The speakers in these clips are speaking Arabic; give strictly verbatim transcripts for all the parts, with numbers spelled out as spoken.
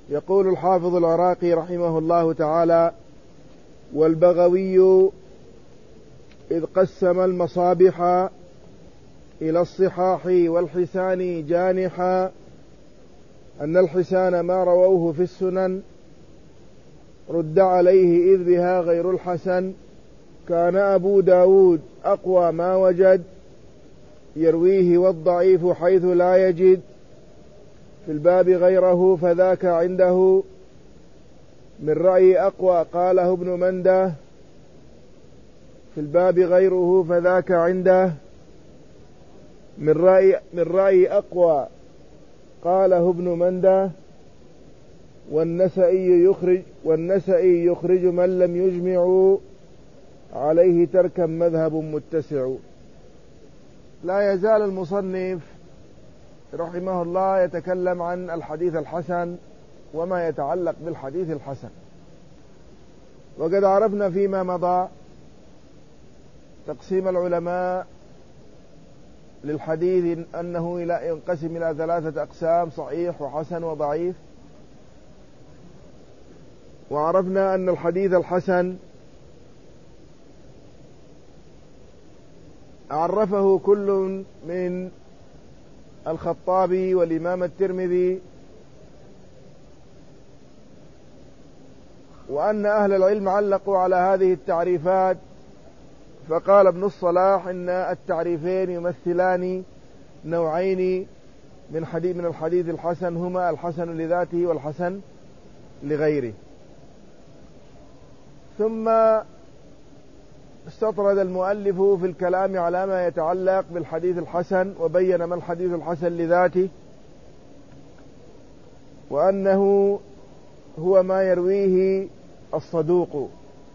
يقول الحافظ العراقي رحمه الله تعالى: والبغوي إذ قسم المصابح إلى الصحاح والحسان جانحا أن الحسان ما رووه في السنن رد عليه إذ بها غير الحسن. كان أبو داود أقوى ما وجد يرويه والضعيف حيث لا يجد في الباب غيره فذاك عنده من رأي أقوى قاله ابن منده في الباب غيره فذاك عنده من رأي, من رأي أقوى قاله ابن منده. والنسائي يخرج والنسائي يخرج من لم يجمع عليه تركا مذهب متسع. لا يزال المصنف رحمه الله يتكلم عن الحديث الحسن وما يتعلق بالحديث الحسن. وقد عرفنا فيما مضى تقسيم العلماء للحديث أنه ينقسم إلى ثلاثة أقسام: صحيح وحسن وضعيف. وعرفنا أن الحديث الحسن عرفه كل من الخطابي والإمام الترمذي، وأن أهل العلم علقوا على هذه التعريفات، فقال ابن الصلاح إن التعريفين يمثلان نوعين من حديث من الحديث الحسن، هما الحسن لذاته والحسن لغيره. ثم استطرد المؤلف في الكلام على ما يتعلق بالحديث الحسن، وبين ما الحديث الحسن لذاته، وأنه هو ما يرويه الصدوق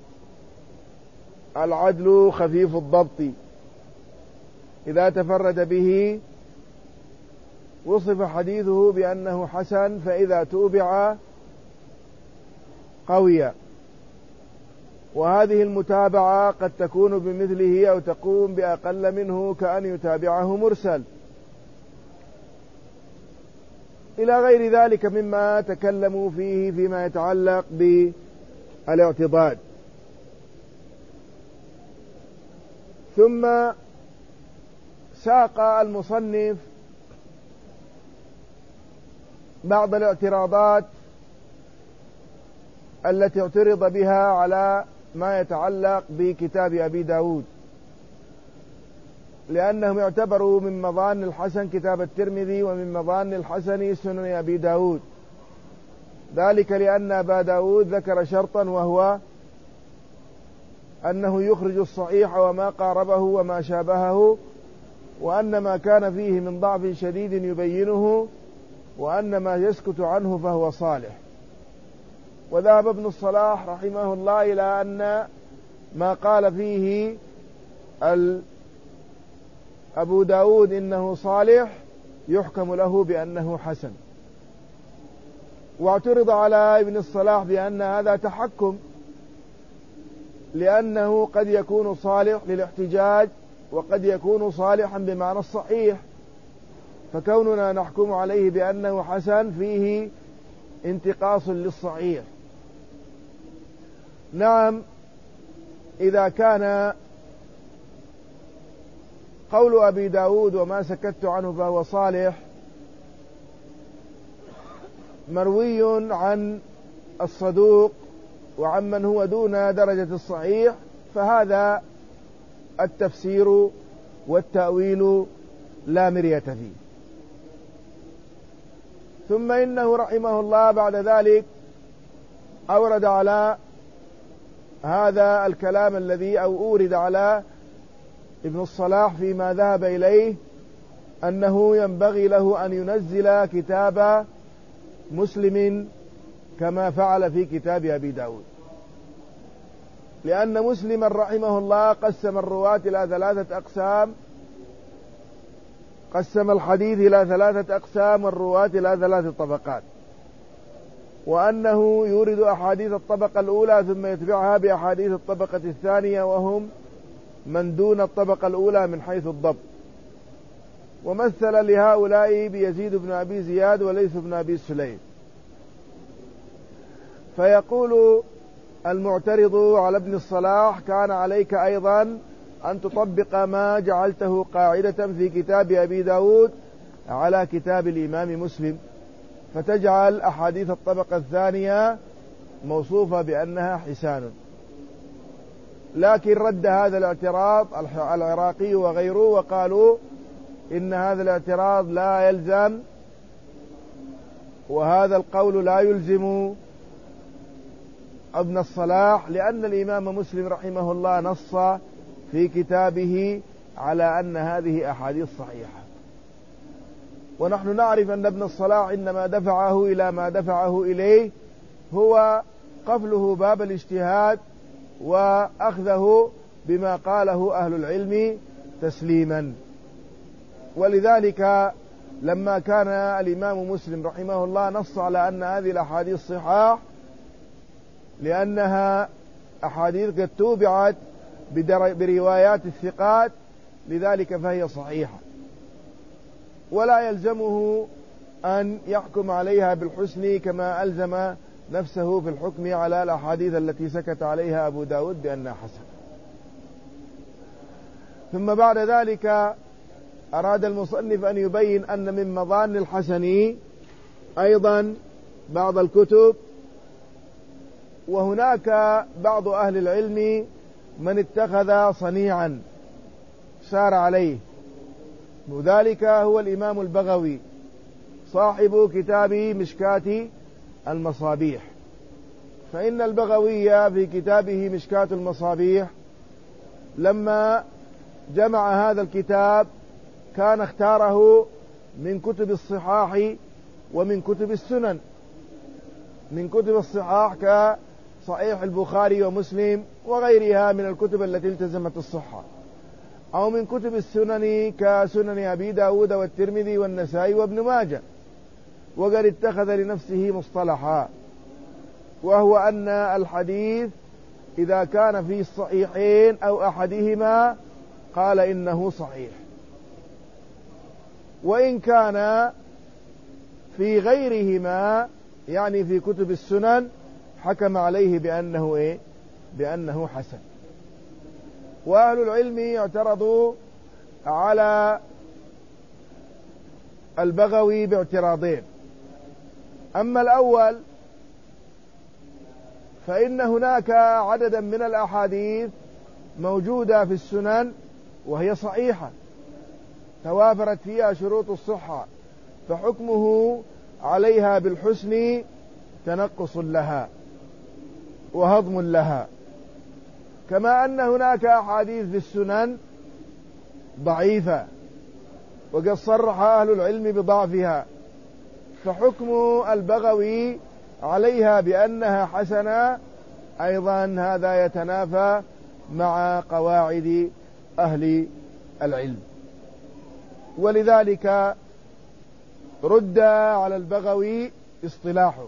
العدل خفيف الضبط، إذا تفرد به وصف حديثه بأنه حسن، فإذا توبع قوي. وهذه المتابعة قد تكون بمثله أو تقوم بأقل منه، كأن يتابعه مرسل، إلى غير ذلك مما تكلموا فيه فيما يتعلق بالاعتضاد. ثم ساق المصنف بعض الاعتراضات التي اعترض بها على ما يتعلق بكتاب أبي داود، لأنهم اعتبروا من مظان الحسن كتاب الترمذي، ومن مظان الحسن سنن أبي داود، ذلك لأن أبا داود ذكر شرطا، وهو أنه يخرج الصحيح وما قاربه وما شابهه، وأن ما كان فيه من ضعف شديد يبينه، وأن ما يسكت عنه فهو صالح. وذهب ابن الصلاح رحمه الله إلى أن ما قال فيه أبو داود إنه صالح يحكم له بأنه حسن. واعترض على ابن الصلاح بأن هذا تحكم، لأنه قد يكون صالح للاحتجاج، وقد يكون صالحا بمعنى الصحيح، فكوننا نحكم عليه بأنه حسن فيه انتقاص للصحيح. نعم، إذا كان قول أبي داود وما سكت عنه فهو صالح مروي عن الصدوق وعمن هو دون درجة الصحيح، فهذا التفسير والتأويل لا مرية فيه. ثم إنه رحمه الله بعد ذلك أورد على هذا الكلام الذي أو أورد على ابن الصلاح فيما ذهب إليه، أنه ينبغي له أن ينزل كتاب مسلم كما فعل في كتاب أبي داود، لأن مسلم رحمه الله قسم الرواة إلى ثلاثة أقسام، قسم الحديث إلى ثلاثة أقسام والرواة إلى ثلاث طبقات، وأنه يورد أحاديث الطبقة الأولى ثم يتبعها بأحاديث الطبقة الثانية، وهم من دون الطبقة الأولى من حيث الضبط. ومثل لهؤلاء بيزيد بن أبي زياد وليث بن أبي سليم. فيقول المعترض على ابن الصلاح: كان عليك أيضا أن تطبق ما جعلته قاعدة في كتاب أبي داود على كتاب الإمام مسلم، فتجعل أحاديث الطبقة الثانية موصوفة بأنها حسان. لكن رد هذا الاعتراض العراقي وغيره وقالوا إن هذا الاعتراض لا يلزم، وهذا القول لا يلزم ابن الصلاح، لأن الإمام مسلم رحمه الله نص في كتابه على أن هذه أحاديث صحيحة. ونحن نعرف أن ابن الصلاح إنما دفعه إلى ما دفعه إليه هو قفله باب الاجتهاد وأخذه بما قاله أهل العلم تسليما. ولذلك لما كان الإمام مسلم رحمه الله نص على أن هذه الأحاديث صحاح لأنها أحاديث قد توبعت بروايات الثقات، لذلك فهي صحيحة، ولا يلزمه أن يحكم عليها بالحسن كما ألزم نفسه في الحكم على الأحاديث التي سكت عليها أبو داود بأنها حسنة. ثم بعد ذلك أراد المصنف أن يبين أن من مظان الحسن أيضا بعض الكتب، وهناك بعض أهل العلم من اتخذ صنيعا سار عليه، وذلك هو الإمام البغوي صاحب كتاب مشكاة المصابيح. فإن البغوي في كتابه مشكاة المصابيح لما جمع هذا الكتاب كان اختاره من كتب الصحاح ومن كتب السنن. من كتب الصحاح كصحيح البخاري ومسلم وغيرها من الكتب التي التزمت الصحة، أو من كتب السنن كسنن أبي داود والترمذي والنسائي وابن ماجه. وقد اتخذ لنفسه مصطلحا، وهو أن الحديث إذا كان في الصحيحين أو أحدهما قال إنه صحيح، وإن كان في غيرهما يعني في كتب السنن حكم عليه بأنه إيه؟ بأنه حسن. وأهل العلم اعترضوا على البغوي باعتراضين. أما الأول فإن هناك عددا من الأحاديث موجودة في السنن وهي صحيحة توافرت فيها شروط الصحة، فحكمه عليها بالحسن تنقص لها وهضم لها، كما أن هناك أحاديث في السنن ضعيفة وقد صرح أهل العلم بضعفها، فحكم البغوي عليها بأنها حسنة أيضا هذا يتنافى مع قواعد أهل العلم. ولذلك رد على البغوي اصطلاحه،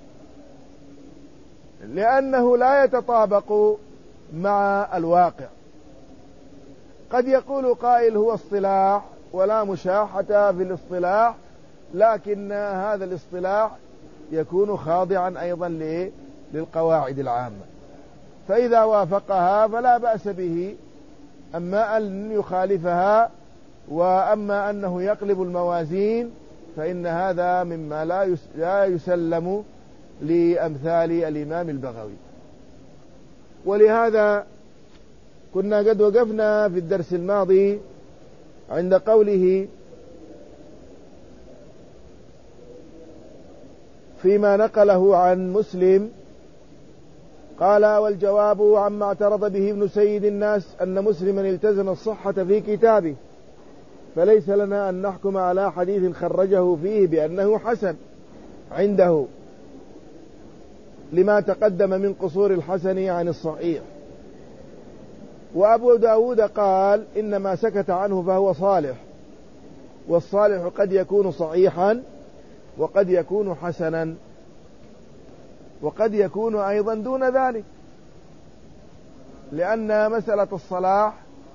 لأنه لا يتطابق مع الواقع. قد يقول قائل هو اصطلاح ولا مشاحة في الاصطلاح، لكن هذا الاصطلاح يكون خاضعا أيضا للقواعد العامة، فإذا وافقها فلا بأس به. أما أن يخالفها وأما أنه يقلب الموازين فإن هذا مما لا يسلم لأمثال الإمام البغوي. ولهذا كنا قد وقفنا في الدرس الماضي عند قوله فيما نقله عن مسلم قال: والجواب عما اعترض به ابن سيد الناس أن مسلما التزم الصحة في كتابه، فليس لنا أن نحكم على حديث خرجه فيه بأنه حسن عنده لما تقدم من قصور الحسن عن الصحيح. وأبو داود قال: إنما سكت عنه فهو صالح، والصالح قد يكون صحيحا وقد يكون حسنا وقد يكون أيضا دون ذلك، لأن مسألة الصلاح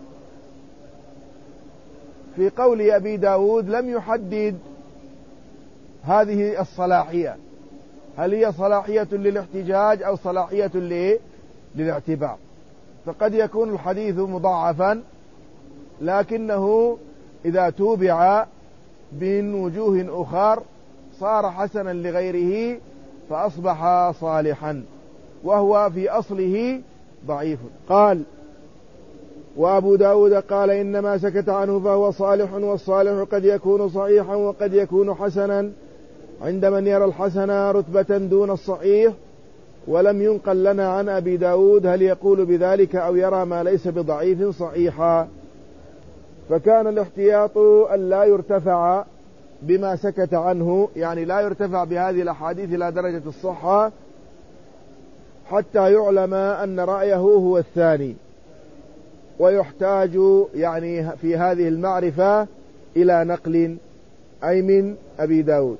في قول أبي داود لم يحدد هذه الصلاحية، هل هي صلاحية للاحتجاج أو صلاحية للاعتبار؟ فقد يكون الحديث مضاعفا لكنه إذا توبع من وجوه أخر صار حسنا لغيره فأصبح صالحا، وهو في أصله ضعيف. قال: وأبو داود قال: إنما سكت عنه فهو صالح، والصالح قد يكون صحيحا وقد يكون حسنا، عند من يرى الحسن رتبة دون الصحيح. ولم ينقل لنا عن أبي داود هل يقول بذلك أو يرى ما ليس بضعيف صحيحا. فكان الاحتياط أن لا يرتفع بما سكت عنه، يعني لا يرتفع بهذه الأحاديث إلى درجة الصحة حتى يعلم أن رأيه هو الثاني، ويحتاج يعني في هذه المعرفة إلى نقل أي من أبي داود.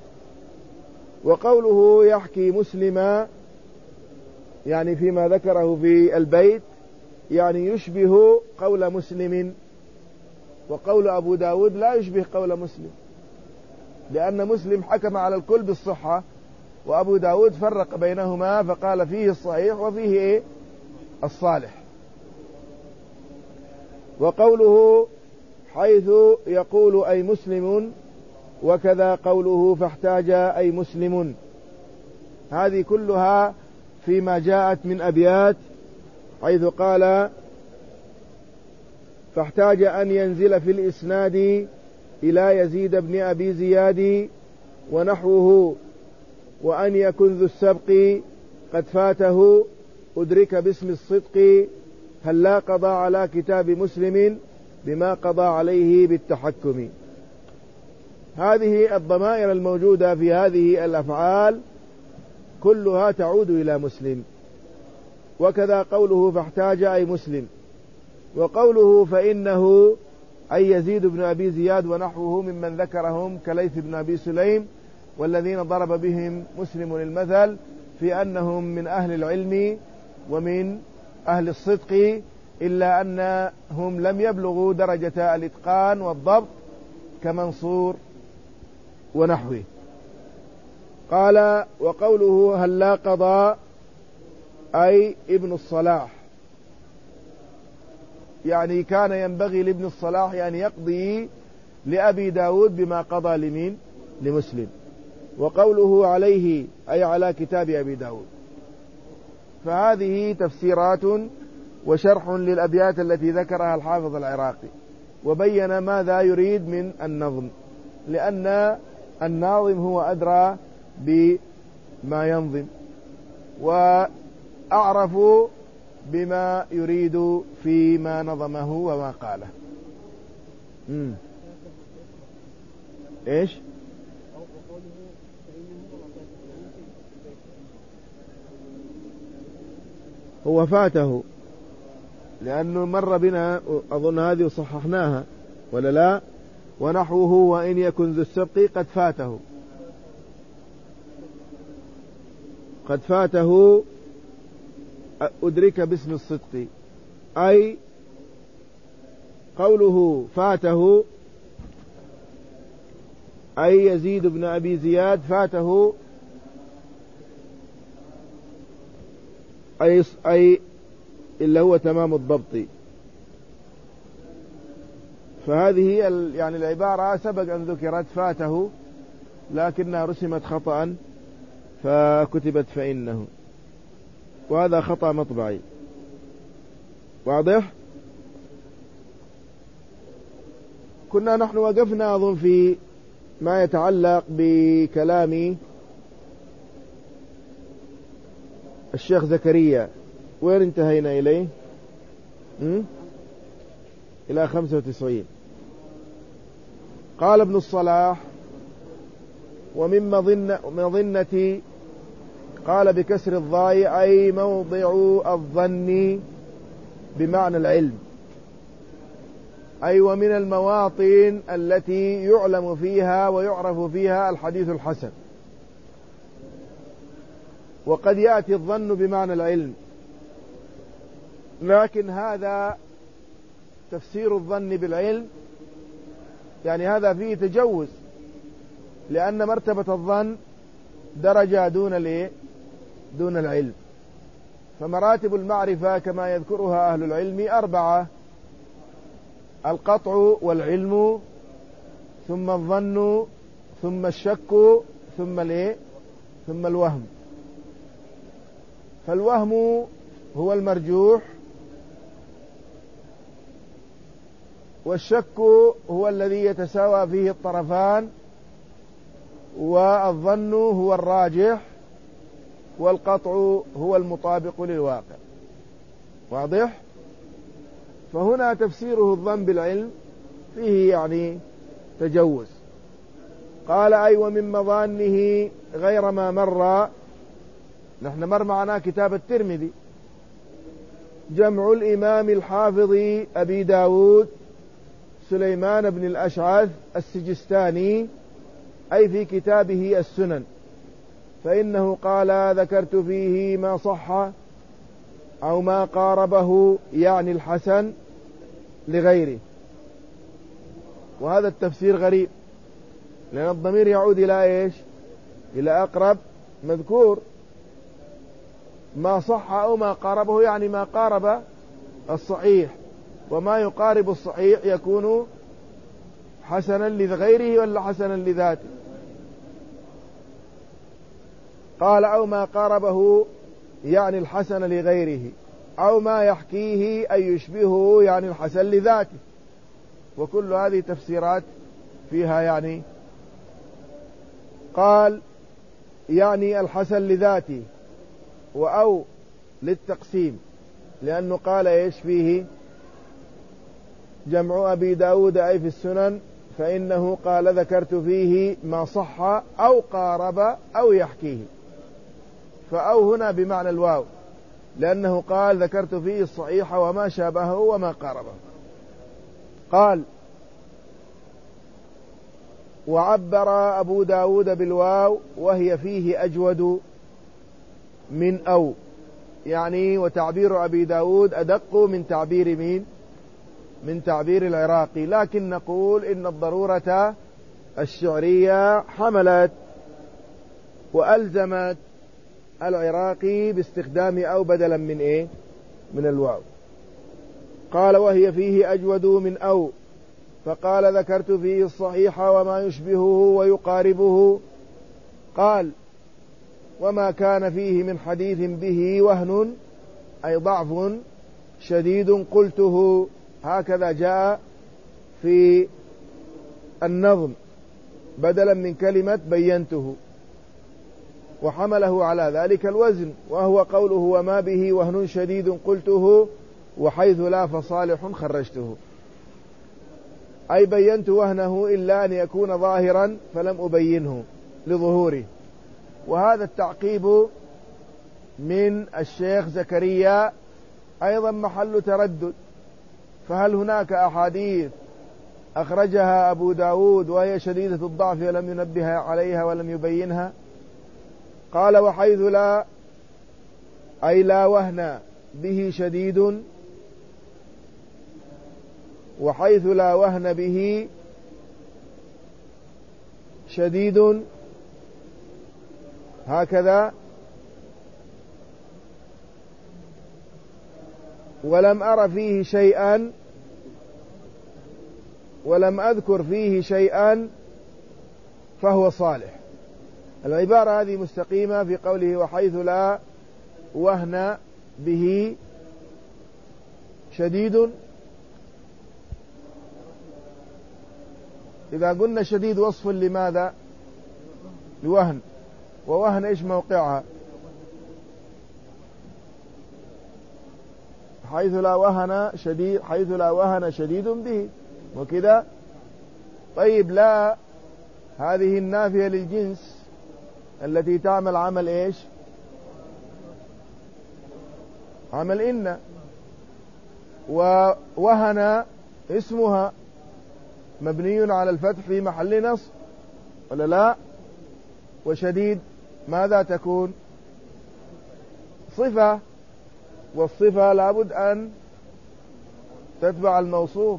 وقوله يحكي مسلما يعني فيما ذكره في البيت يعني يشبه قول مسلم، وقول أبو داود لا يشبه قول مسلم، لأن مسلم حكم على الكل بالصحة، وأبو داود فرق بينهما فقال فيه الصحيح وفيه إيه؟ الصالح. وقوله حيث يقول أي مسلم، وكذا قوله فاحتاج أي مسلم، هذه كلها فيما جاءت من أبيات، حيث قال فاحتاج أن ينزل في الإسناد إلى يزيد بن أبي زياد ونحوه، وأن يكن ذو السبق قد فاته أدرك باسم الصدق، هل لا قضى على كتاب مسلم بما قضى عليه بالتحكم. هذه الضمائر الموجودة في هذه الأفعال كلها تعود إلى مسلم. وكذا قوله فاحتاج أي مسلم، وقوله فإنه أي يزيد بن أبي زياد ونحوه ممن ذكرهم كليث بن أبي سليم والذين ضرب بهم مسلم المثل في أنهم من أهل العلم ومن أهل الصدق، إلا أنهم لم يبلغوا درجة الإتقان والضبط كمنصور ونحوه. قال وقوله هل لا قضى أي ابن الصلاح، يعني كان ينبغي لابن الصلاح أن يقضي لأبي داود بما قضى لمين؟ لمسلم. وقوله عليه أي على كتاب أبي داود. فهذه تفسيرات وشرح للأبيات التي ذكرها الحافظ العراقي، وبين ماذا يريد من النظم، لأن الناظم هو أدرى بما ينظم وأعرف بما يريد فيما نظمه وما قاله. مم. إيش؟ هو فاته، لأنه مر بنا أظن هذه وصححناها ولا لا؟ ونحوه وإن يكن ذو السبق قد فاته، قد فاته أدرك باسم الصدق، أي قوله فاته أي يزيد بن أبي زياد فاته أي, أي إلا هو تمام الضبط. فهذه يعني العبارة سبق أن ذكرت فاته لكنها رسمت خطأ فكتبت فإنه، وهذا خطأ مطبعي. واضح؟ كنا نحن وقفنا أظن في ما يتعلق بكلام الشيخ زكريا، وين انتهينا إليه؟ م? إلى خمسة وتسعين. قال ابن الصلاح ومن مظنة قال بكسر الضاء أي موضع الظن بمعنى العلم، أي ومن المواطن التي يعلم فيها ويعرف فيها الحديث الحسن. وقد يأتي الظن بمعنى العلم، لكن هذا تفسير الظن بالعلم يعني هذا فيه تجوز، لأن مرتبة الظن درجة دون الايه دون العلم. فمراتب المعرفة كما يذكرها أهل العلم أربعة: القطع والعلم، ثم الظن، ثم الشك، ثم الايه ثم الوهم. فالوهم هو المرجوح، والشك هو الذي يتساوى فيه الطرفان، والظن هو الراجح، والقطع هو المطابق للواقع. واضح؟ فهنا تفسيره الظن بالعلم فيه يعني تجوز. قال: أي ومن مظانه غير ما مر. نحن مر معنا كتاب الترمذي، جمع الإمام الحافظ أبي داود سليمان بن الأشعث السجستاني، أي في كتابه السنن، فإنه قال: ذكرت فيه ما صح أو ما قاربه، يعني الحسن لغيره. وهذا التفسير غريب، لأن الضمير يعود إلى إيش؟ إلى أقرب مذكور. ما صح أو ما قاربه يعني ما قارب الصحيح، وما يقارب الصحيح يكون حسنا لغيره ولا حسنا لذاته. قال: أو ما قاربه يعني الحسن لغيره، أو ما يحكيه أي يشبهه يعني الحسن لذاته. وكل هذه تفسيرات فيها يعني. قال: يعني الحسن لذاته، وأو للتقسيم، لأنه قال إيش فيه؟ جمع أبي داود أي في السنن، فإنه قال: ذكرت فيه ما صح أو قارب أو يحكيه. فأو هنا بمعنى الواو، لأنه قال: ذكرت فيه الصحيح وما شابهه وما قاربه. قال: وعبر أبو داود بالواو وهي فيه أجود من أو، يعني وتعبير أبي داود أدق من تعبير مين؟ من تعبير العراقي. لكن نقول إن الضرورة الشعرية حملت وألزمت العراقي باستخدام أو بدلا من إيه؟ من الواو. قال: وهي فيه أجود من أو، فقال: ذكرت فيه الصحيح وما يشبهه ويقاربه. قال: وما كان فيه من حديث به وهن أي ضعف شديد قلته. هكذا جاء في النظم بدلا من كلمة بينته، وحمله على ذلك الوزن، وهو قوله: وما به وهن شديد قلته، وحيث لا فصالح خرجته. أي بينت وهنه إلا أن يكون ظاهرا فلم أبينه لظهوره. وهذا التعقيب من الشيخ زكريا أيضا محل تردد. فهل هناك أحاديث أخرجها أبو داود وهي شديدة الضعف ولم ينبه عليها ولم يبينها؟ قال: وحيث لا أي لا وهن به شديد، وحيث لا وهن به شديد، هكذا. ولم أر فيه شيئا، ولم أذكر فيه شيئا، فهو صالح. العبارة هذه مستقيمة في قوله: وحيث لا وهن به شديد. إذا قلنا شديد وصف لماذا؟ لوهن. ووهن إيش موقعها؟ حيث لا وهن شديد، حيث لا وهن شديد به، وكذا. طيب، لا هذه النافية للجنس التي تعمل عمل إيش؟ عمل إن. ووهن اسمها مبني على الفتح في محل نصب، ولا لا؟ وشديد ماذا تكون؟ صفة، والصفة لابد أن تتبع الموصوف.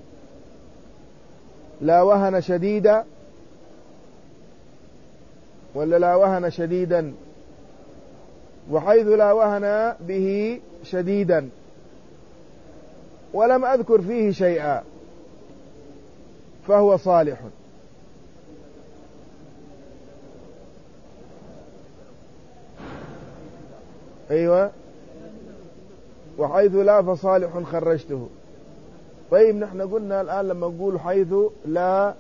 لا وهن شديد ولا لا وهن شديدا؟ وحيث لا وهن به شديدا ولم أذكر فيه شيئا فهو صالح. أيوة، وحيث لا فصالح خرجته. طيب نحن قلنا الآن لما نقول حيث لا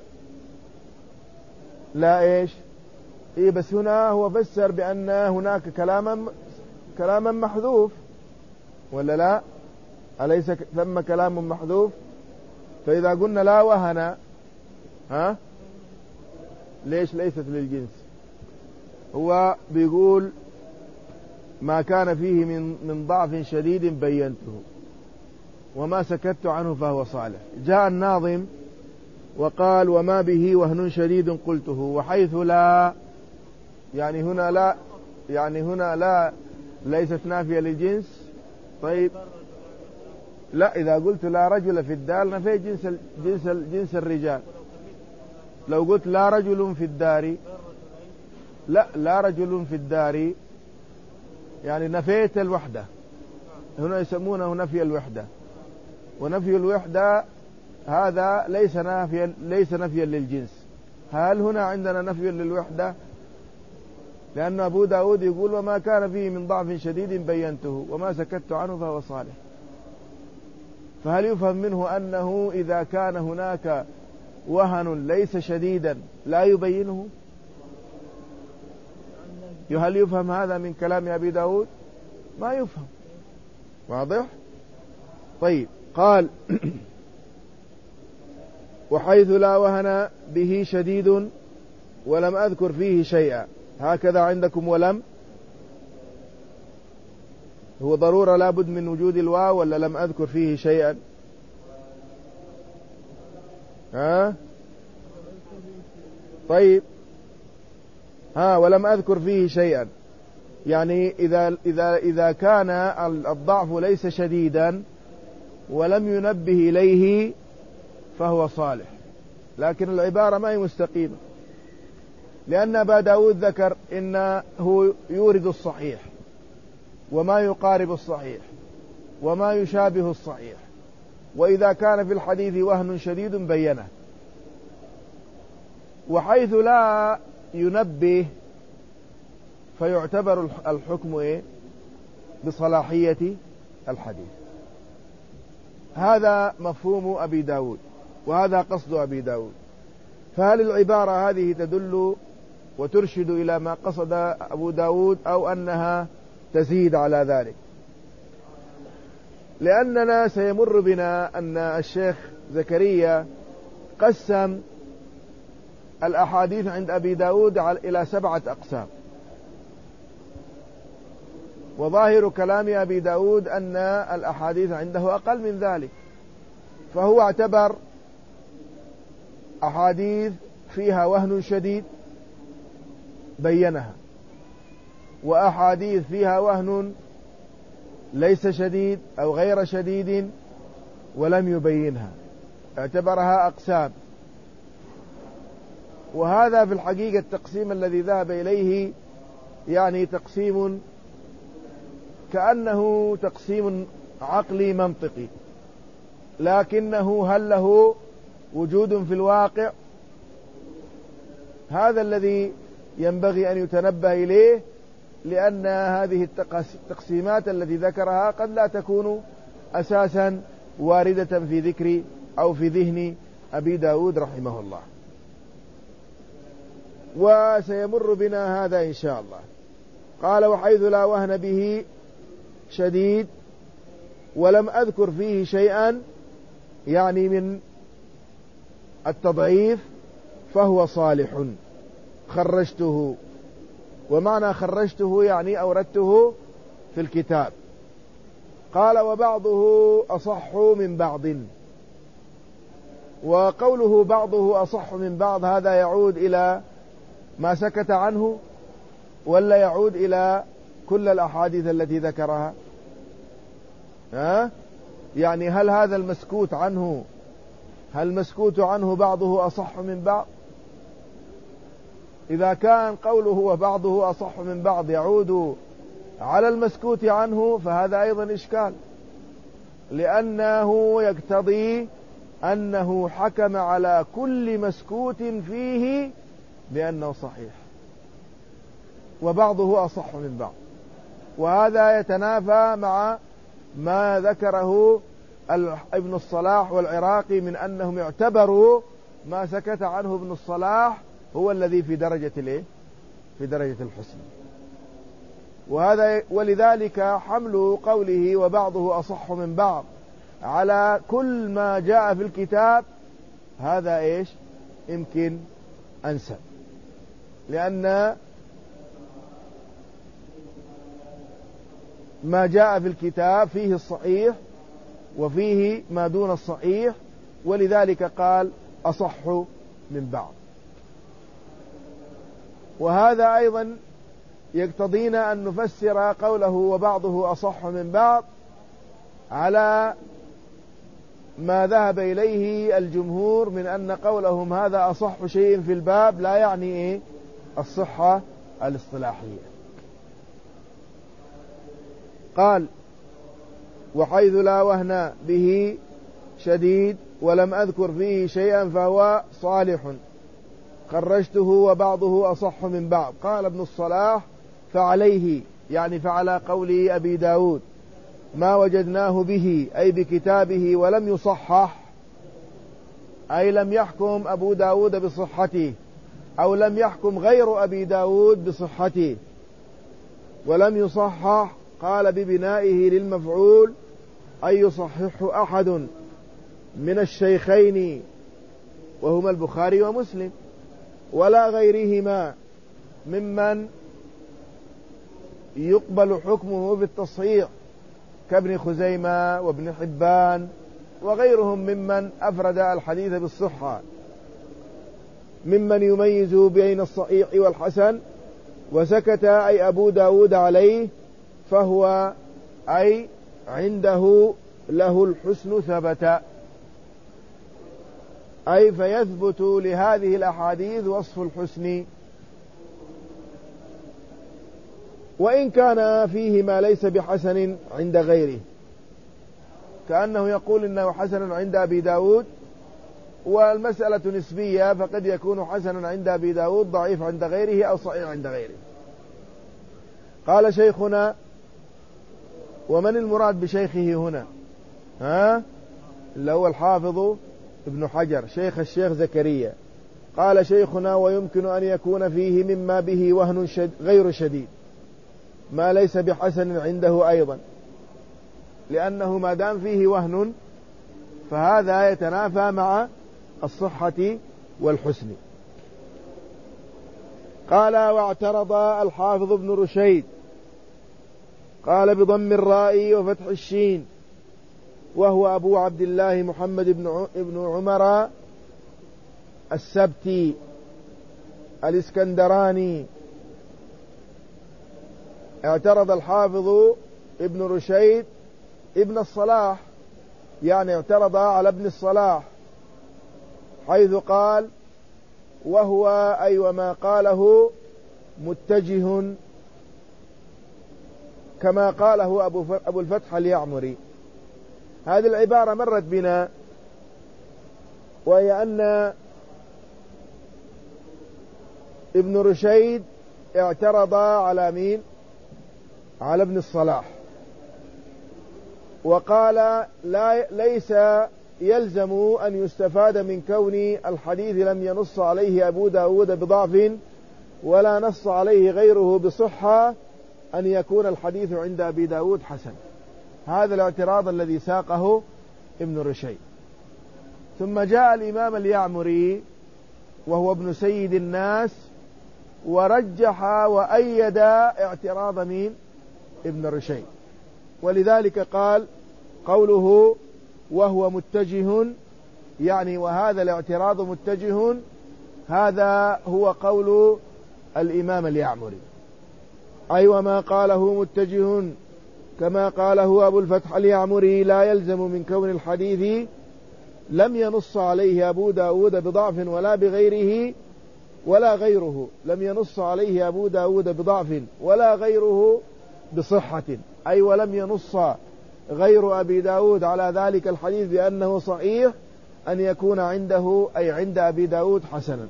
لا إيش؟ إيه بس هنا هو فسر بأن هناك كلاما كلاما محذوف ولا لا؟ أليس ثم كلام محذوف؟ فإذا قلنا لا وهن ها ليش ليست للجنس؟ هو بيقول ما كان فيه من من ضعف شديد بينته وما سكت عنه فهو صالح. جاء الناظم وقال وما به وهن شديد قلته. وحيث لا يعني هنا لا يعني هنا لا ليست نافية للجنس. طيب لا، إذا قلت لا رجل في الدار نفيت جنس جنس جنس الرجال. لو قلت لا رجل في الدار، لا لا رجل في الدار يعني نفيت الوحدة. هنا يسمونه نفي الوحدة، ونفي الوحدة هذا ليس نافيا ليس نفيا للجنس. هل هنا عندنا نفي للوحدة؟ لأن أبو داود يقول وما كان فيه من ضعف شديد بينته وما سكت عنه فهو صالح. فهل يفهم منه أنه إذا كان هناك وهن ليس شديدا لا يبينه؟ هل يفهم هذا من كلام أبي داود؟ ما يفهم. واضح؟ طيب قال وحيث لا وهن به شديد ولم أذكر فيه شيئا. هكذا عندكم ولم؟ هو ضرورة لابد من وجود الواو ولا لم أذكر فيه شيئا؟ ها؟ طيب ها ولم أذكر فيه شيئا يعني إذا إذا إذا كان الضعف ليس شديدا ولم ينبه إليه فهو صالح. لكن العبارة ما هي مستقيمة، لأن أبا داود ذكر إنه يورد الصحيح وما يقارب الصحيح وما يشابه الصحيح، وإذا كان في الحديث وهن شديد بينه. وحيث لا ينبه فيعتبر الحكم إيه؟ بصلاحية الحديث. هذا مفهوم أبي داود وهذا قصد أبي داود. فهل العبارة هذه تدل وترشد إلى ما قصد أبو داود أو أنها تزيد على ذلك؟ لأننا سيمر بنا أن الشيخ زكريا قسم الأحاديث عند أبي داود إلى سبعة أقسام، وظاهر كلام أبي داود أن الأحاديث عنده أقل من ذلك. فهو اعتبر أحاديث فيها وهن شديد بينها، وأحاديث فيها وهن ليس شديد أو غير شديد ولم يبينها، اعتبرها أقسام. وهذا في الحقيقة التقسيم الذي ذهب إليه يعني تقسيم كأنه تقسيم عقلي منطقي، لكنه هل له وجود في الواقع؟ هذا الذي ينبغي أن يتنبه إليه، لأن هذه التقسيمات التي ذكرها قد لا تكون أساسا واردة في ذكر أو في ذهن أبي داود رحمه الله. وسيمر بنا هذا إن شاء الله. قال وحيث لا وهن به شديد ولم أذكر فيه شيئا يعني من التضعيف فهو صالح خرجته. ومعنى خرجته يعني أوردته في الكتاب. قال وبعضه أصح من بعض. وقوله بعضه أصح من بعض هذا يعود إلى ما سكت عنه ولا يعود إلى كل الأحاديث التي ذكرها؟ ها؟ يعني هل هذا المسكوت عنه هل المسكوت عنه بعضه أصح من بعض؟ إذا كان قوله وبعضه أصح من بعض يعود على المسكوت عنه فهذا أيضا إشكال، لأنه يقتضي أنه حكم على كل مسكوت فيه بأنه صحيح، وبعضه أصح من بعض، وهذا يتنافى مع ما ذكره ابن الصلاح والعراقي من أنهم اعتبروا ما سكت عنه ابن الصلاح هو الذي في درجة الايه في درجة الحسن. وهذا ولذلك حمل قوله وبعضه أصح من بعض على كل ما جاء في الكتاب هذا ايش يمكن أنسب، لأن ما جاء في الكتاب فيه الصحيح وفيه ما دون الصحيح، ولذلك قال أصح من بعض. وهذا أيضا يقتضينا أن نفسر قوله وبعضه أصح من بعض على ما ذهب إليه الجمهور من أن قولهم هذا أصح شيء في الباب لا يعني إيه الصحة الاصطلاحية. قال وحيث لا وهن به شديد ولم أذكر فيه شيئا فهو صالح خرجته وبعضه أصح من بعض. قال ابن الصلاح فعليه يعني فعلى قول أبي داود ما وجدناه به أي بكتابه ولم يصحح، أي لم يحكم أبو داود بصحته أو لم يحكم غير أبي داود بصحته ولم يصحح، قال ببنائه للمفعول أي يصححه أحد من الشيخين وهما البخاري ومسلم ولا غيرهما ممن يقبل حكمه بالتصحيح كابن خزيمة وابن حبان وغيرهم ممن أفرد الحديث بالصحة، ممن يميز بين الصحيح والحسن، وسكت أي أبو داود عليه فهو أي عنده له الحسن ثبت، أي فيثبت لهذه الأحاديث وصف الحسن، وإن كان فيه ما ليس بحسن عند غيره، كأنه يقول إنه حسن عند أبي داود والمسألة نسبية، فقد يكون حسنا عند أبي داود ضعيف عند غيره أو صحيح عند غيره. قال شيخنا ومن المراد بشيخه هنا؟ ها اللي هو الحافظ ابن حجر شيخ الشيخ زكريا. قال شيخنا ويمكن أن يكون فيه مما به وهن شد غير شديد ما ليس بحسن عنده أيضا، لأنه ما دام فيه وهن فهذا يتنافى مع الصحة والحسن. قال واعترض الحافظ ابن رشيد قال بضم الراء وفتح الشين وهو أبو عبد الله محمد بن عمر السبتي الإسكندراني. اعترض الحافظ ابن رشيد ابن الصلاح، يعني اعترض على ابن الصلاح حيث قال وهو أي وما قاله متجه كما قاله أبو الفتح اليعمري. هذه العبارة مرت بنا، وهي أن ابن رشيد اعترض على مين؟ على ابن الصلاح، وقال لا ليس يلزم أن يستفاد من كون الحديث لم ينص عليه أبو داود بضعف ولا نص عليه غيره بصحة أن يكون الحديث عند أبي داود حسن. هذا الاعتراض الذي ساقه ابن رشيد. ثم جاء الإمام اليعمري وهو ابن سيد الناس ورجح وأيد اعتراض مين؟ ابن رشيد، ولذلك قال قوله وهو متجه يعني وهذا الاعتراض متجه، هذا هو قول الإمام اليعمري، أي وما قاله متجه كما قاله أبو الفتح اليعمري لا يلزم من كون الحديث لم ينص عليه أبو داود بضعف ولا بغيره ولا غيره لم ينص عليه أبو داود بضعف ولا غيره بصحة، أي ولم ينص غير أبي داود على ذلك الحديث بأنه صحيح، أن يكون عنده أي عند أبي داود حسنا.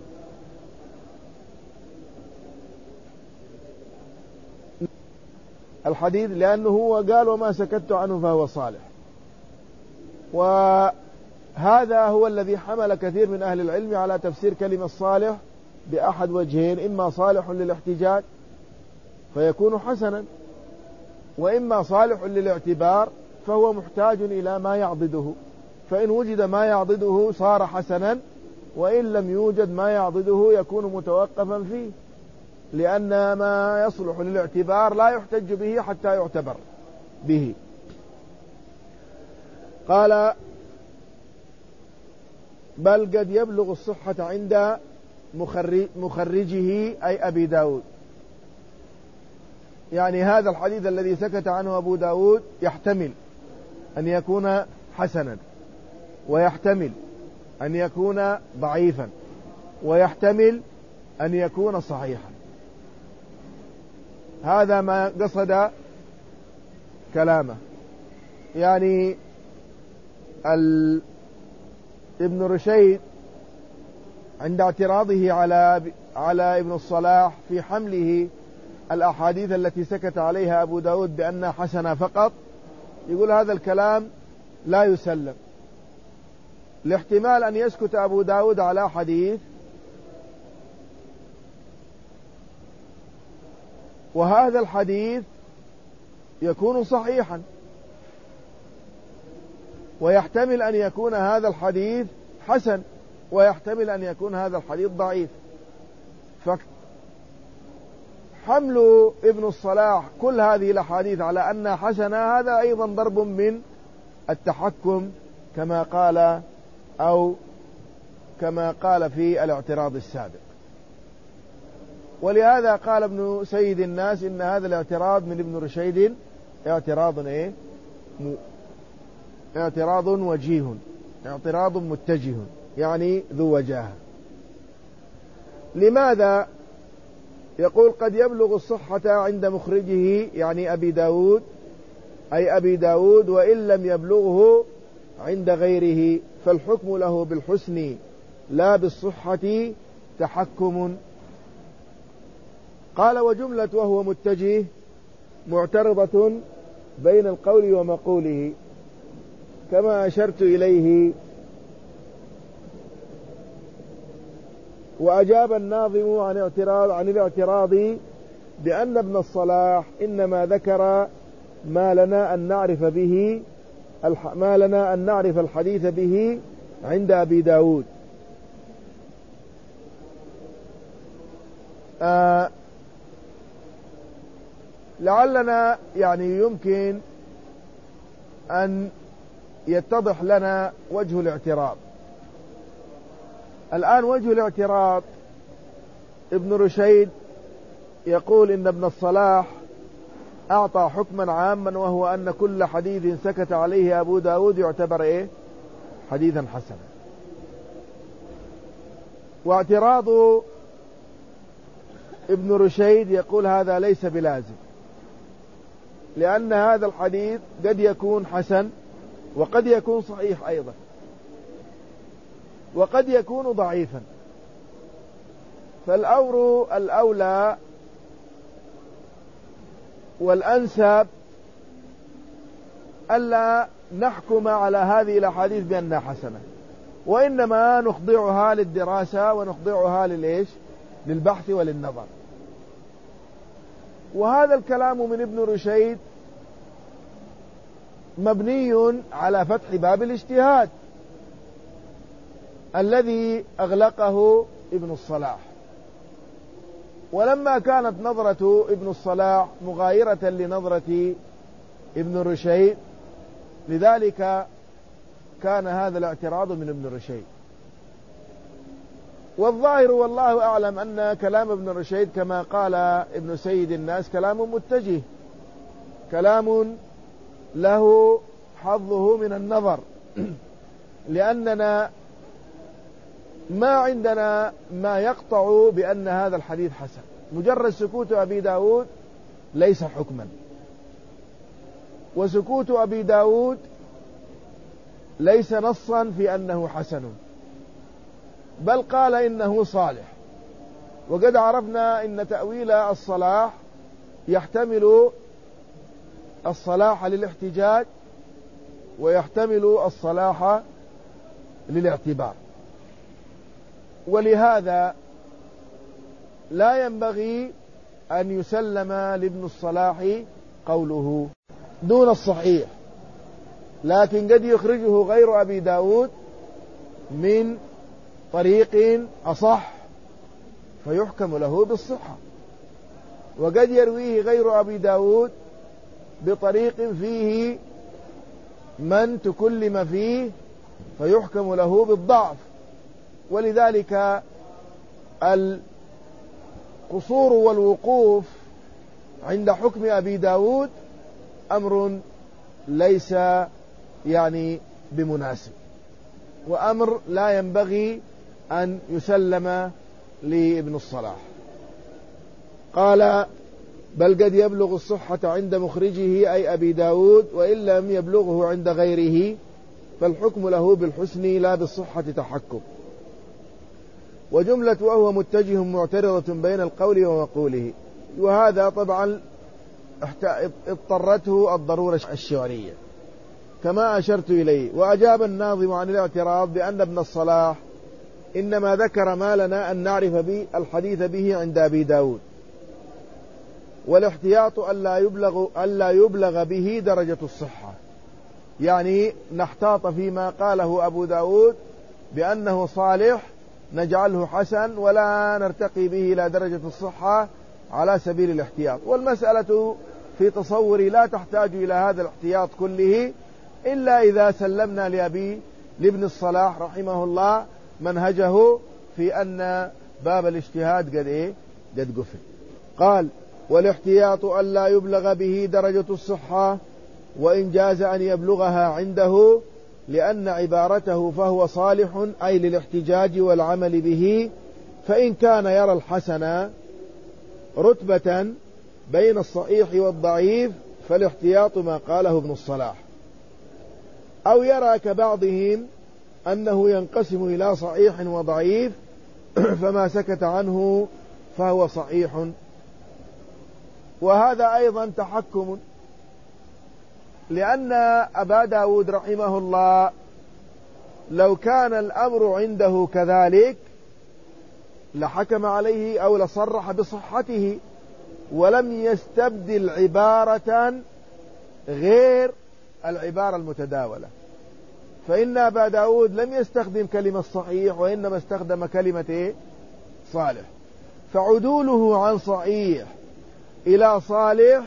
الحديث لأنه هو قال وما سكت عنه فهو صالح، وهذا هو الذي حمل كثير من أهل العلم على تفسير كلمة صالح بأحد وجهين: إما صالح للاحتجاج فيكون حسنا، وإما صالح للاعتبار فهو محتاج إلى ما يعضده، فإن وجد ما يعضده صار حسنا، وإن لم يوجد ما يعضده يكون متوقفا فيه، لأن ما يصلح للاعتبار لا يحتج به حتى يعتبر به. قال: بل قد يبلغ الصحة عند مخرجه أي أبي داود، يعني هذا الحديث الذي سكت عنه أبو داود يحتمل أن يكون حسنا، ويحتمل أن يكون ضعيفا، ويحتمل أن يكون صحيحا. هذا ما قصد كلامه. يعني ابن رشيد عند اعتراضه على على ابن الصلاح في حمله الأحاديث التي سكت عليها أبو داود بأنها حسنة فقط، يقول هذا الكلام لا يسلم، لاحتمال أن يسكت أبو داود على حديث وهذا الحديث يكون صحيحا، ويحتمل أن يكون هذا الحديث حسن، ويحتمل أن يكون هذا الحديث ضعيف. فحمل ابن الصلاح كل هذه الأحاديث على أنها حسنة هذا أيضا ضرب من التحكم كما قال أو كما قال في الاعتراض السابق. ولهذا قال ابن سيد الناس إن هذا الاعتراض من ابن رشيد اعتراض ايه اعتراض وجيه، اعتراض متجه، يعني ذو وجاهة. لماذا؟ يقول: قد يبلغ الصحة عند مخرجه يعني أبي داود أي أبي داود، وإن لم يبلغه عند غيره، فالحكم له بالحسن لا بالصحة تحكم. قال: وجملة وهو متجه معترضة بين القول ومقوله كما أشرت إليه. وأجاب الناظم عن اعتراض عن الاعتراض بأن ابن الصلاح إنما ذكر ما لنا أن نعرف به ما لنا أن نعرف الحديث به عند أبي داود. آه لعلنا يعني يمكن أن يتضح لنا وجه الاعتراض. الآن وجه الاعتراض: ابن رشيد يقول إن ابن الصلاح أعطى حكما عاما، وهو أن كل حديث سكت عليه أبو داود يعتبر إيه؟ حديثا حسنا. واعتراض ابن رشيد يقول هذا ليس بلازم، لأن هذا الحديث قد يكون حسن، وقد يكون صحيح أيضا، وقد يكون ضعيفا. فالأمر الأولى والأنسب ألا نحكم على هذه الأحاديث بأنها حسنة، وإنما نخضعها للدراسة ونخضعها للإيش؟ للبحث وللنظر. وهذا الكلام من ابن رشيد مبني على فتح باب الاجتهاد الذي أغلقه ابن الصلاح. ولما كانت نظرة ابن الصلاح مغايرة لنظرة ابن رشيد، لذلك كان هذا الاعتراض من ابن رشيد. والظاهر والله أعلم أن كلام ابن رشيد كما قال ابن سيد الناس كلام متجه، كلام له حظه من النظر، لأننا ما عندنا ما يقطع بأن هذا الحديث حسن. مجرد سكوت أبي داود ليس حكما، وسكوت أبي داود ليس نصا في أنه حسن، بل قال إنه صالح. وقد عرفنا إن تأويل الصلاح يحتمل الصلاح للاحتجاج ويحتمل الصلاح للاعتبار، ولهذا لا ينبغي أن يسلم لابن الصلاح قوله دون الصحيح، لكن قد يخرجه غير أبي داود من طريق أصح فيحكم له بالصحة، وقد يرويه غير أبي داود بطريق فيه من تكلم فيه فيحكم له بالضعف. ولذلك القصور والوقوف عند حكم أبي داود أمر ليس يعني بمناسب، وأمر لا ينبغي أن يسلم لابن الصلاح. قال بل قد يبلغ الصحة عند مخرجه أي أبي داود، وإن لم يبلغه عند غيره فالحكم له بالحسن لا بالصحة تحكم. وجملة وهو متجه معترضة بين القول ومقوله، وهذا طبعا اضطرته الضرورة الشعرية كما أشرت إليه. وأجاب الناظم عن الاعتراض بأن ابن الصلاح إنما ذكر ما لنا أن نعرف به الحديث به عند أبي داود، والاحتياط ألا يبلغ, ألا يبلغ به درجة الصحة، يعني نحتاط فيما قاله أبو داود بأنه صالح نجعله حسن ولا نرتقي به إلى درجة الصحة على سبيل الاحتياط. والمسألة في تصوري لا تحتاج إلى هذا الاحتياط كله إلا إذا سلمنا لأبي لابن الصلاح رحمه الله منهجه في أن باب الاجتهاد قد إيه قد قفل. قال والاحتياط ألا يبلغ به درجة الصحة وإن جاز أن يبلغها عنده، لأن عبارته فهو صالح أي للاحتجاج والعمل به، فإن كان يرى الحسن رتبة بين الصحيح والضعيف فالاحتياط ما قاله ابن الصلاح، أو يرى كبعضهم أنه ينقسم إلى صحيح وضعيف فما سكت عنه فهو صحيح. وهذا أيضا تحكم، لأن أبا داود رحمه الله لو كان الأمر عنده كذلك لحكم عليه أو لصرح بصحته، ولم يستبدل عبارة غير العبارة المتداولة. فإن أبا داود لم يستخدم كلمة صحيح وإنما استخدم كلمة صالح، فعدوله عن صحيح إلى صالح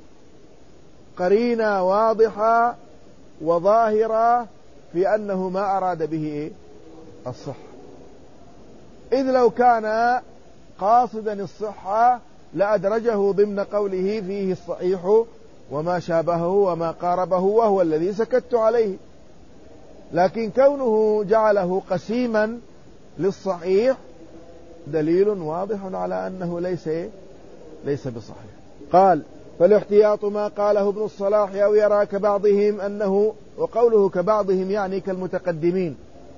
قرينة واضحة وظاهرة في أنه ما أراد به الصحة، إذ لو كان قاصدا الصحة لأدرجه ضمن قوله فيه الصحيح وما شابهه وما قاربه وهو الذي سكت عليه. لكن كونه جعله قسيما للصحيح دليل واضح على أنه ليس ليس بصحيح. قال فالاحتياط ما قاله ابن الصلاح أو يرى كبعضهم أنه، وقوله كبعضهم يعني كالمتقدمين،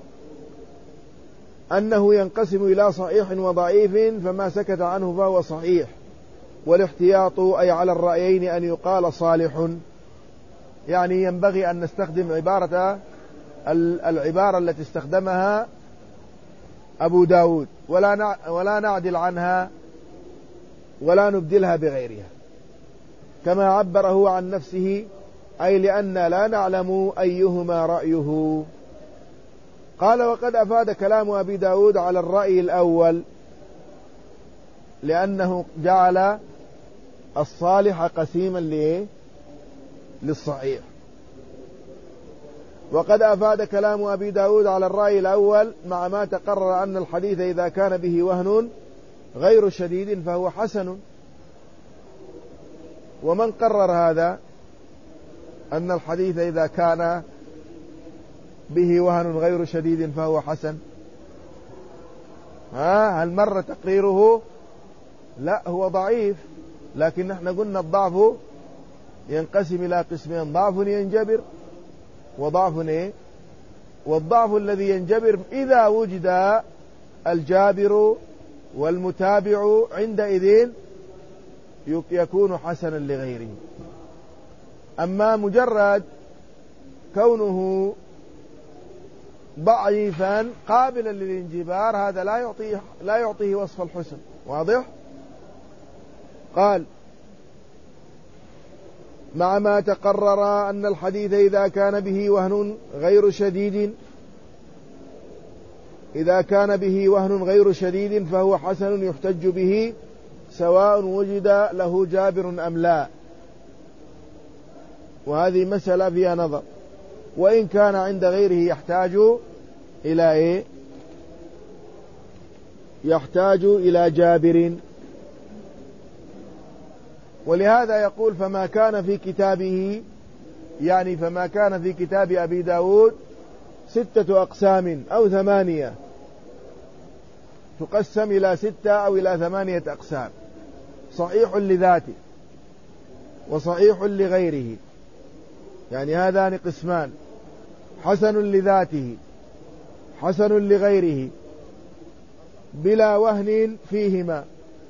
أنه ينقسم إلى صحيح وضعيف فما سكت عنه فهو صحيح. والاحتياط أي على الرأيين أن يقال صالح، يعني ينبغي أن نستخدم عبارة العبارة التي استخدمها أبو داود ولا ولا نعدل عنها ولا نبدلها بغيرها، كما عبره عن نفسه، أي لأن لا نعلم أيهما رأيه. قال وقد أفاد كلام أبي داود على الرأي الأول، لأنه جعل الصالح قسيما للصحيح. وقد أفاد كلام أبي داود على الرأي الأول مع ما تقرر أن الحديث إذا كان به وهن غير شديد فهو حسن. ومن قرر هذا أن الحديث إذا كان به وهن غير شديد فهو حسن؟ ها هل مر تقريره؟ لا، هو ضعيف، لكن نحن قلنا الضعف ينقسم إلى قسمين: ضعف ينجبر وضعف إيه؟ والضعف الذي ينجبر إذا وجد الجابر والمتابع عندئذ يكون حسنا لغيره. أما مجرد كونه ضعيفا قابلا للانجبار هذا لا يعطيه لا يعطيه وصف الحسن. واضح؟ قال: مع ما تقرر أن الحديث إذا كان به وهن غير شديد إذا كان به وهن غير شديد فهو حسن يحتج به سواء وجد له جابر أم لا. وهذه مسألة فيها نظر. وإن كان عند غيره يحتاج إلى إيه؟ يحتاج إلى جابر. ولهذا يقول: فما كان في كتابه، يعني فما كان في كتاب أبي داود ستة أقسام أو ثمانية، تقسم إلى ستة أو إلى ثمانية أقسام: صحيح لذاته وصحيح لغيره، يعني هذان قسمان: حسن لذاته حسن لغيره بلا وهن فيهما.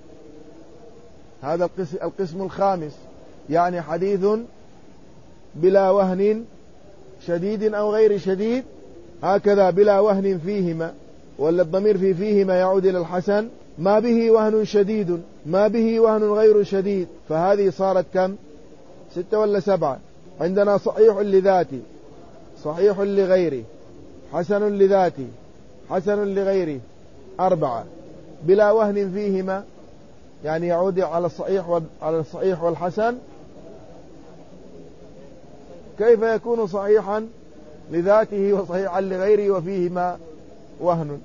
هذا القسم الخامس، يعني حديث بلا وهن شديد أو غير شديد، هكذا بلا وهن فيهما، ولا الضمير في فيهما يعود إلى الحسن. ما به وهن شديد، ما به وهن غير شديد، فهذه صارت كم؟ ستة ولا سبعة؟ عندنا صحيح لذاته صحيح لغيره حسن لذاته حسن لغيره أربعة. بلا وهن فيهما يعني يعود على الصحيح على الصحيح والحسن. كيف يكون صحيحا لذاته وصحيحا لغيره وفيهما وهن؟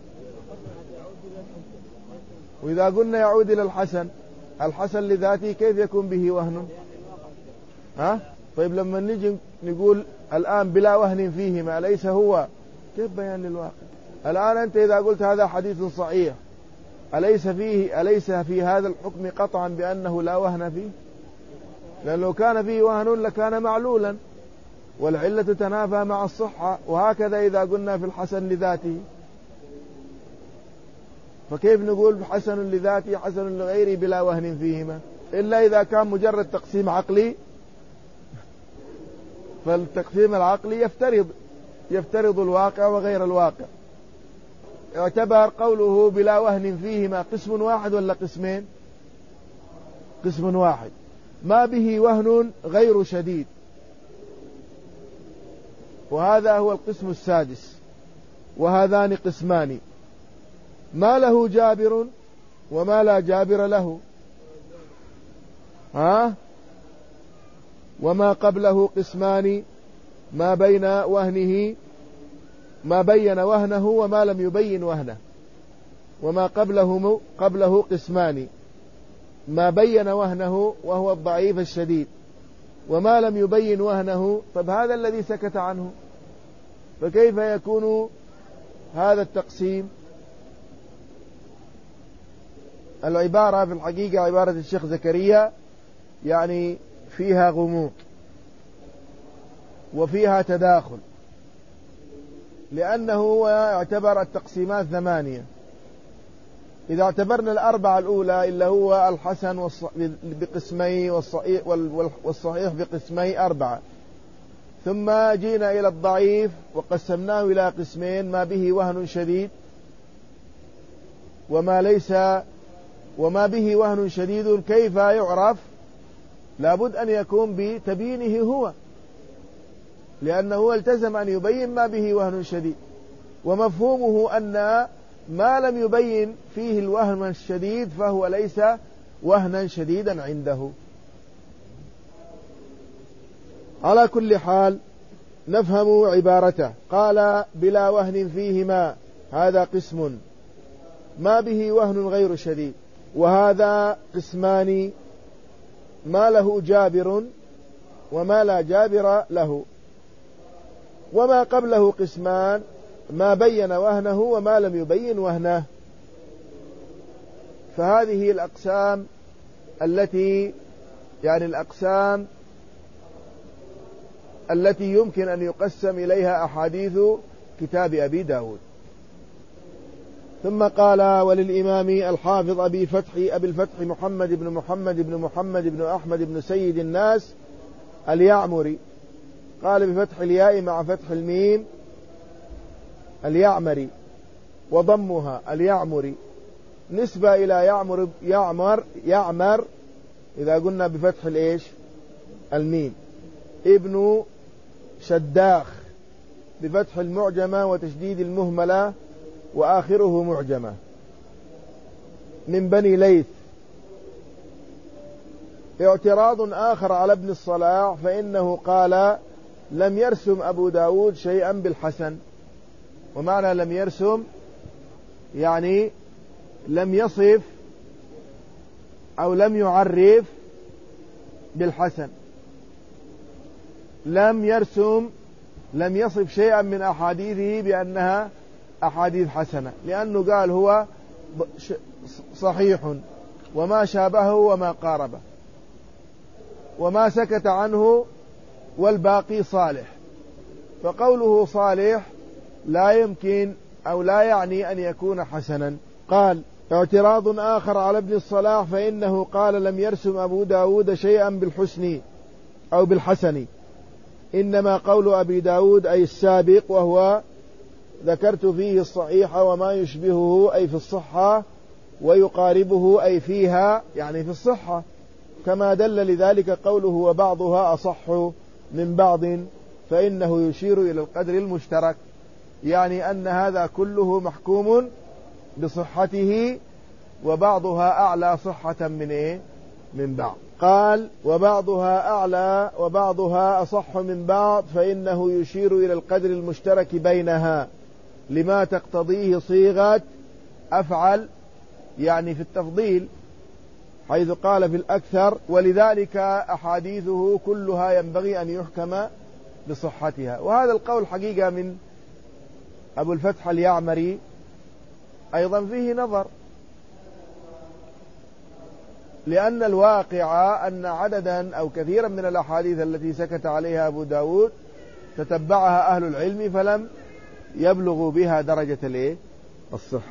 وإذا قلنا يعود إلى الحسن، الحسن لذاته كيف يكون به وهن؟ ها؟ طيب لما نجي نقول الآن بلا وهن فيهما، أليس هو كيف بيان للواقع؟ الآن أنت إذا قلت هذا حديث صحيح، أليس فيه أليس في هذا الحكم قطعا بأنه لا وهن فيه؟ لأن لو كان فيه وهن لكان معلولا، والعلة تنافى مع الصحة. وهكذا إذا قلنا في الحسن لذاته، فكيف نقول حسن لذاته حسن لغيره بلا وهن فيهما؟ إلا إذا كان مجرد تقسيم عقلي، فالتقسيم العقلي يفترض يفترض الواقع وغير الواقع. اعتبر قوله بلا وهن فيهما قسم واحد ولا قسمين؟ قسم واحد. ما به وهن غير شديد، وهذا هو القسم السادس. وهذان قسمان: ما له جابر وما لا جابر له، ها؟ وما قبله قسمان: ما بين وهنه ما بين وهنه وما لم يبين وهنه. وما قبله قبله قسمان: ما بين وهنه وهو الضعيف الشديد، وما لم يبين وهنه. طب هذا الذي سكت عنه، فكيف يكون هذا التقسيم؟ العبارة في الحقيقة عبارة الشيخ زكريا يعني فيها غموض وفيها تداخل، لأنه هو اعتبر التقسيمات ثمانية. إذا اعتبرنا الأربعة الأولى إلا هو الحسن بقسمي والصحيح بقسمي أربعة، ثم جينا إلى الضعيف وقسمناه إلى قسمين: ما به وهن شديد وما ليس وما به وهن شديد. كيف يعرف؟ لابد أن يكون بتبيينه هو، لأنه التزم أن يبين ما به وهن شديد، ومفهومه أن ما لم يبين فيه الوهن الشديد فهو ليس وهنا شديدا عنده. على كل حال نفهم عبارته. قال: بلا وهن فيهما، هذا قسم ما به وهن غير شديد. وهذا قسمان: ما له جابر وما لا جابر له. وما قبله قسمان: ما بين وهنه وما لم يبين وهنه. فهذه الأقسام التي يعني الأقسام التي يمكن أن يقسم إليها أحاديث كتاب أبي داود. ثم قال: وللإمام الحافظ أبي فتح أبي الفتح محمد بن محمد بن محمد بن أحمد بن سيد الناس اليعمري. قال بفتح الياء مع فتح الميم اليعمري وضمها اليعمري، نسبة إلى يعمر يعمر يعمر إذا قلنا بفتح الإيش الميم، ابن شداخ بفتح المعجمة وتشديد المهملة وآخره معجمة، من بني ليث. اعتراض آخر على ابن الصلاح فإنه قال: لم يرسم أبو داود شيئا بالحسن. ومعنى لم يرسم يعني لم يصف أو لم يعرف بالحسن، لم يرسم لم يصف شيئا من أحاديثه بأنها أحاديث حسنة، لأنه قال هو صحيح وما شابهه وما قاربه وما سكت عنه والباقي صالح. فقوله صالح لا يمكن أو لا يعني أن يكون حسنا. قال: اعتراض آخر على ابن الصلاح فإنه قال: لم يرسم أبو داود شيئا بالحسن أو بالحسن، إنما قول أبي داود أي السابق، وهو ذكرت فيه الصحيح وما يشبهه أي في الصحة، ويقاربه أي فيها يعني في الصحة، كما دل لذلك قوله وبعضها أصح من بعض، فإنه يشير إلى القدر المشترك، يعني أن هذا كله محكوم بصحته وبعضها أعلى صحة من إيه؟ من بعض. قال: وبعضها أعلى وبعضها أصح من بعض، فإنه يشير إلى القدر المشترك بينها لما تقتضيه صيغة أفعل يعني في التفضيل، حيث قال في الأكثر: ولذلك أحاديثه كلها ينبغي أن يحكم بصحتها. وهذا القول حقيقة من أبو الفتح اليعمري أيضا فيه نظر، لأن الواقع أن عددا أو كثيرا من الأحاديث التي سكت عليها أبو داود تتبعها أهل العلم فلم يبلغوا بها درجة الايه الصحة.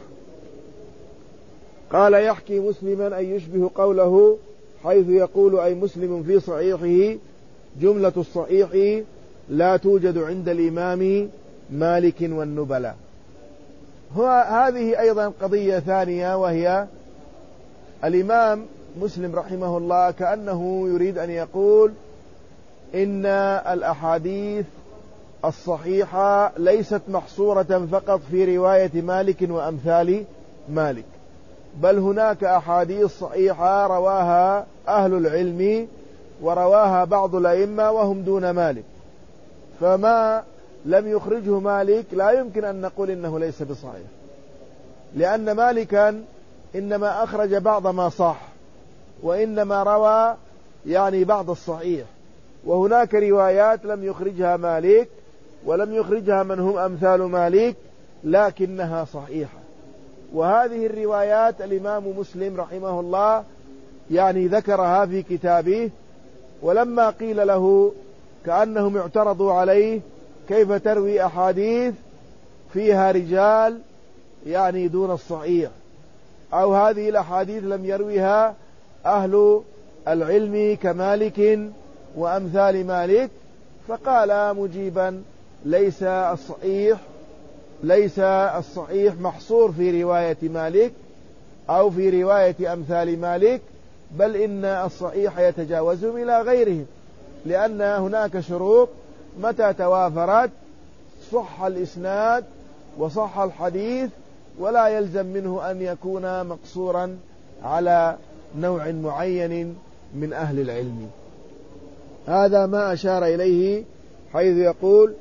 قال: يحكي مسلما أن يشبه قوله حيث يقول أي مسلم في صحيحه: جملة الصحيح لا توجد عند الإمام مالك والنبلاء. هذه أيضا قضية ثانية، وهي الإمام مسلم رحمه الله كأنه يريد أن يقول إن الأحاديث الصحيحة ليست محصورة فقط في رواية مالك وأمثال مالك، بل هناك أحاديث صحيحة رواها أهل العلم ورواها بعض الأئمة وهم دون مالك، فما لم يخرجه مالك لا يمكن أن نقول إنه ليس بصحيح، لأن مالكا إنما أخرج بعض ما صح، وإنما روى يعني بعض الصحيح، وهناك روايات لم يخرجها مالك ولم يخرجها من هم أمثال مالك لكنها صحيحة. وهذه الروايات الإمام مسلم رحمه الله يعني ذكرها في كتابه، ولما قيل له كأنهم اعترضوا عليه: كيف تروي أحاديث فيها رجال يعني دون الصحيح، أو هذه الأحاديث لم يرويها أهل العلم كمالك وأمثال مالك؟ فقال مجيبا: ليس الصحيح ليس الصحيح محصور في رواية مالك أو في رواية أمثال مالك، بل إن الصحيح يتجاوزهم إلى غيرهم، لأن هناك شروط متى توافرت صح الإسناد وصح الحديث، ولا يلزم منه أن يكون مقصورا على نوع معين من أهل العلم. هذا ما أشار إليه حيث يقول: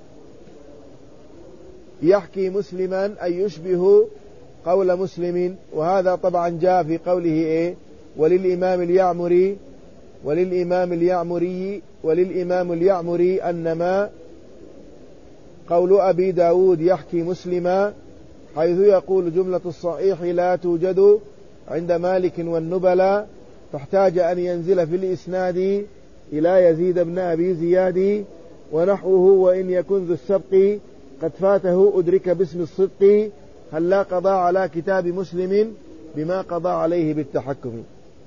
يحكي مسلما أن يشبه قول مسلم. وهذا طبعا جاء في قوله إيه؟ وللإمام اليعمري وللإمام اليعمري وللإمام اليعمري أنما قول أبي داود يحكي مسلما حيث يقول: جملة الصحيح لا توجد عند مالك والنبلاء، فاحتاج أن ينزل في الإسناد إلى يزيد بن أبي زياد ونحوه، وإن يكن ذو السبق قد فاته أدرك باسم الصدق، هل لا قضى على كتاب مسلم بما قضى عليه بالتحكم.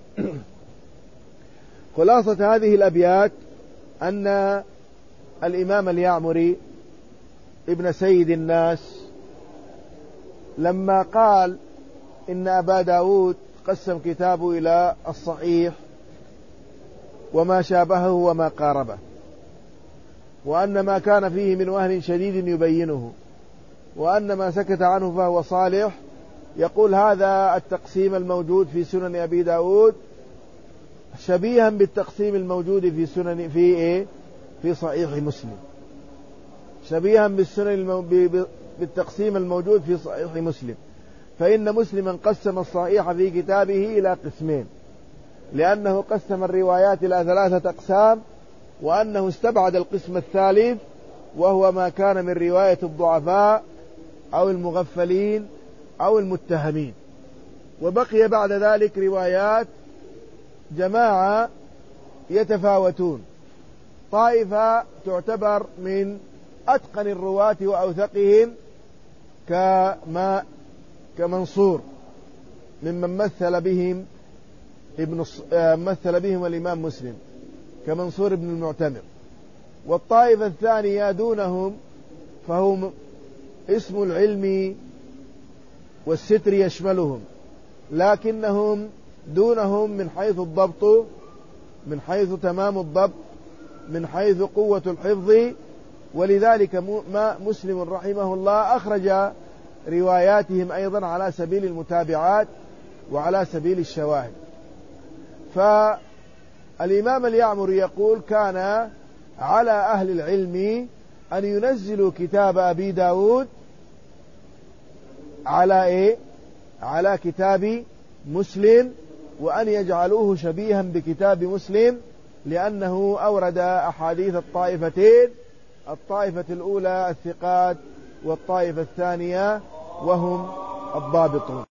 خلاصة هذه الأبيات أن الإمام اليعمري ابن سيد الناس لما قال إن أبا داود قسم كتابه إلى الصحيح وما شابهه وما قاربه، وأن ما كان فيه من وهن شديد يبينه، وأن ما سكت عنه فهو صالح، يقول هذا التقسيم الموجود في سنن أبي داود شبيها بالتقسيم الموجود في سنن في إيه في صحيح مسلم، شبيها بالسنن المو... بالتقسيم الموجود في صحيح مسلم، فإن مسلما قسم الصحيح في كتابه إلى قسمين، لأنه قسم الروايات إلى ثلاثة أقسام، وأنه استبعد القسم الثالث وهو ما كان من رواية الضعفاء أو المغفلين أو المتهمين، وبقي بعد ذلك روايات جماعة يتفاوتون، طائفة تعتبر من أتقن الرواة وأوثقهم كما كمنصور ممن مثل بهم ابن مثل بهم الإمام مسلم كمنصور بن المعتمر، والطائفة الثانية دونهم فهم اسم العلم والستر يشملهم، لكنهم دونهم من حيث الضبط، من حيث تمام الضبط، من حيث قوة الحفظ، ولذلك ما مسلم رحمه الله أخرج رواياتهم أيضا على سبيل المتابعات وعلى سبيل الشواهد. فالإمام اليعمري يقول كان على أهل العلم أن ينزلوا كتاب أبي داود على إيه؟ على كتاب مسلم، وأن يجعلوه شبيها بكتاب مسلم، لأنه أورد أحاديث الطائفتين، الطائفة الأولى الثقات والطائفة الثانية وهم الضابطون.